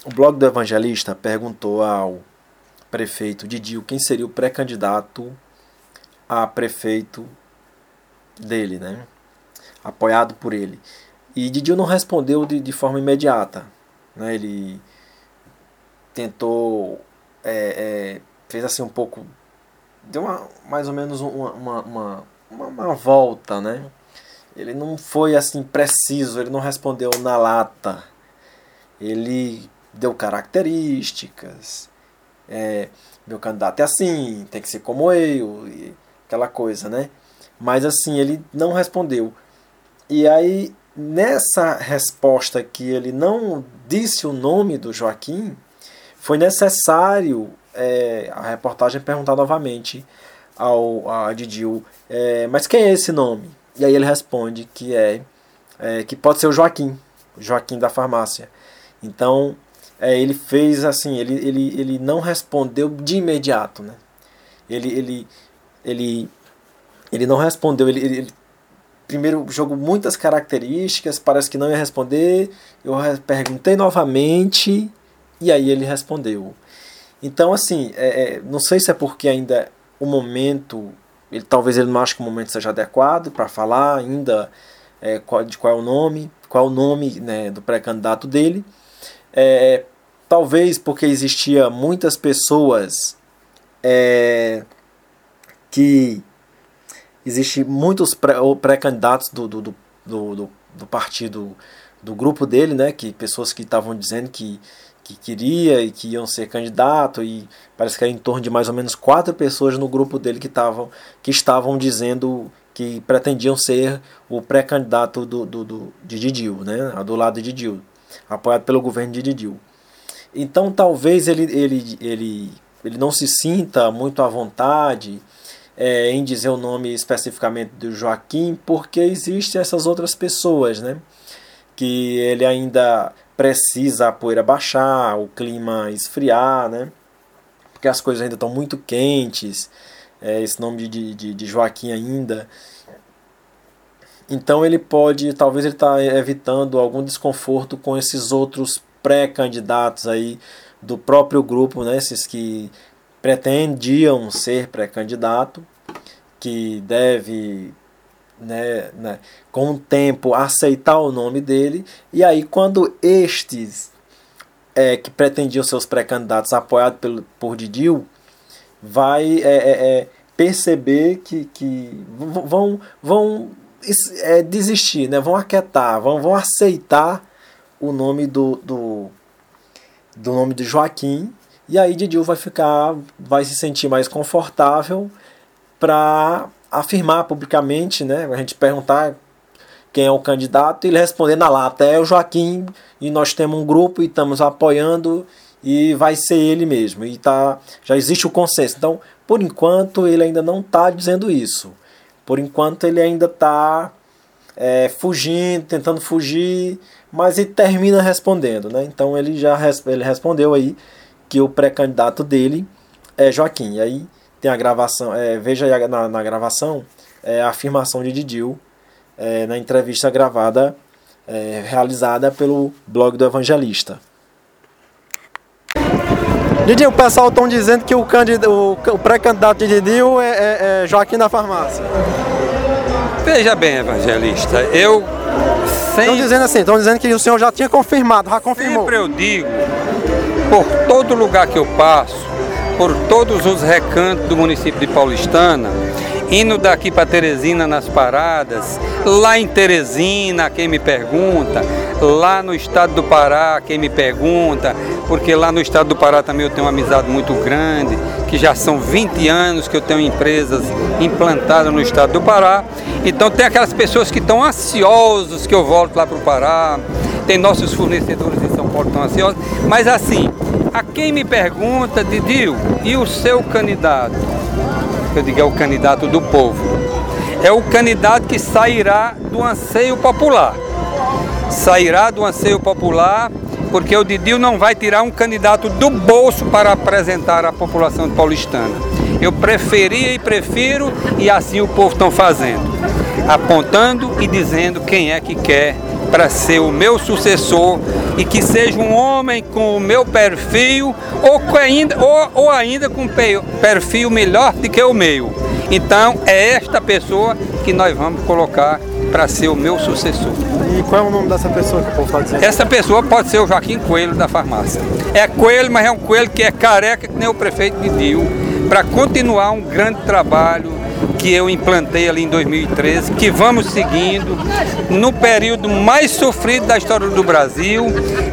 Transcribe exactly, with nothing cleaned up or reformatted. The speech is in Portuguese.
o blog do Evangelista perguntou ao prefeito Didio quem seria o pré-candidato a prefeito dele, né? Apoiado por ele. E Didio não respondeu de, de forma imediata, né? Ele tentou, é, é, fez assim um pouco, deu uma, mais ou menos uma, uma, uma, uma, uma volta, né? Ele não foi assim preciso, ele não respondeu na lata. Ele deu características, é, meu candidato é assim, tem que ser como eu, e aquela coisa, né? Mas assim, ele não respondeu. E aí, nessa resposta que ele não disse o nome do Joaquim, foi necessário é, a reportagem perguntar novamente ao a Didio, é, mas quem é esse nome? E aí ele responde que é, é que pode ser o Joaquim, o Joaquim da farmácia. Então, é, ele fez assim, ele, ele, ele não respondeu de imediato, né? Ele, ele, ele, ele não respondeu, ele, ele primeiro jogou muitas características, parece que não ia responder, eu perguntei novamente, e aí ele respondeu. Então, assim, é, é, não sei se é porque ainda o momento, ele, talvez ele não ache que o momento seja adequado para falar ainda é, qual, de qual é o nome, qual é o nome, né, do pré-candidato dele. É, talvez porque existia muitas pessoas é, que existe muitos pré, pré-candidatos do, do, do, do, do partido, do grupo dele, né, que pessoas que estavam dizendo que, que queria e que iam ser candidato, e parece que era em torno de mais ou menos quatro pessoas no grupo dele que, tavam, que estavam dizendo que pretendiam ser o pré-candidato do, do, do, de Didio, né, do lado de Didio, apoiado pelo governo de Didio. Então talvez ele, ele, ele, ele não se sinta muito à vontade é, em dizer o nome especificamente do Joaquim, porque existem essas outras pessoas, né, que ele ainda precisa a poeira baixar, o clima esfriar, né, porque as coisas ainda estão muito quentes, é, esse nome de, de, de Joaquim ainda. Então ele pode, talvez ele está evitando algum desconforto com esses outros pré-candidatos aí do próprio grupo, né, esses que pretendiam ser pré-candidato, que deve, né, né, com o tempo aceitar o nome dele, e aí quando estes é, que pretendiam ser os pré-candidatos apoiados pelo, por Didio, vai é, é, é, perceber que, que vão, vão é, desistir, né, vão aquietar, vão, vão aceitar o nome do, do, do nome de Joaquim, e aí Didio vai ficar, vai se sentir mais confortável para afirmar publicamente, né, a gente perguntar quem é o candidato e ele responder na lata, é o Joaquim, e nós temos um grupo e estamos apoiando e vai ser ele mesmo, e tá, já existe o consenso. Então, por enquanto, ele ainda não está dizendo isso, por enquanto ele ainda está é, fugindo, tentando fugir, mas ele termina respondendo, né? Então ele já ele respondeu aí que o pré-candidato dele é Joaquim. E aí tem a gravação, é, veja aí na, na gravação é, a afirmação de Didio é, na entrevista gravada, é, realizada pelo blog do Evangelista. Didio, o pessoal estão dizendo que o, o, o pré-candidato de Didio é, é, é Joaquim da farmácia. Veja bem, Evangelista, eu... Estão dizendo assim, estão dizendo que o senhor já tinha confirmado, já confirmou. Sempre eu digo, por todo lugar que eu passo, por todos os recantos do município de Paulistana, indo daqui para Teresina nas paradas, lá em Teresina, quem me pergunta, lá no estado do Pará, quem me pergunta, porque lá no estado do Pará também eu tenho uma amizade muito grande, que já são vinte anos que eu tenho empresas implantadas no estado do Pará. Então tem aquelas pessoas que estão ansiosos que eu volte lá para o Pará, tem nossos fornecedores em São Paulo que estão ansiosos, mas assim, a quem me pergunta, Didio, e o seu candidato? Eu digo, é o candidato do povo, é o candidato que sairá do anseio popular, sairá do anseio popular, porque o Didio não vai tirar um candidato do bolso para apresentar à população de Paulistana. Eu preferia e prefiro, e assim o povo está fazendo, apontando e dizendo quem é que quer para ser o meu sucessor e que seja um homem com o meu perfil ou, com ainda, ou, ou ainda com perfil melhor do que o meu. Então é esta pessoa que nós vamos colocar para ser o meu sucessor. E qual é o nome dessa pessoa que o povo está dizendo? Essa pessoa pode ser o Joaquim Coelho da farmácia. É coelho, mas é um coelho que é careca que nem o prefeito de Dil, para continuar um grande trabalho que eu implantei ali em dois mil e treze, que vamos seguindo no período mais sofrido da história do Brasil.